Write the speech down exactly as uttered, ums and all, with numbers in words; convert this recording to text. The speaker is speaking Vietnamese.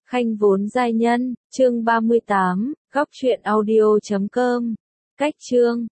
Khanh vốn giai nhân, chương ba mươi tám, góc truyện audio chấm com. Cách chương